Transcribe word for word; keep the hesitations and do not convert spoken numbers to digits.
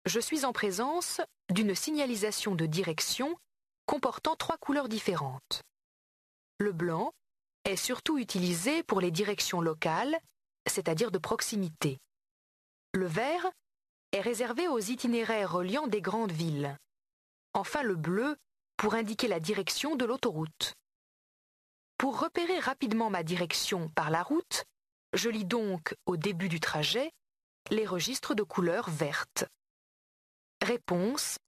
Je suis en présence d'une signalisation de direction comportant trois couleurs différentes. Le blanc est surtout utilisé pour les directions locales, c'est-à-dire de proximité. Le vert est réservé aux itinéraires reliant des grandes villes. Enfin, le bleu pour indiquer la direction de l'autoroute. Pour repérer rapidement ma direction par la route, je lis donc au début du trajet les registres de couleur verte. Réponse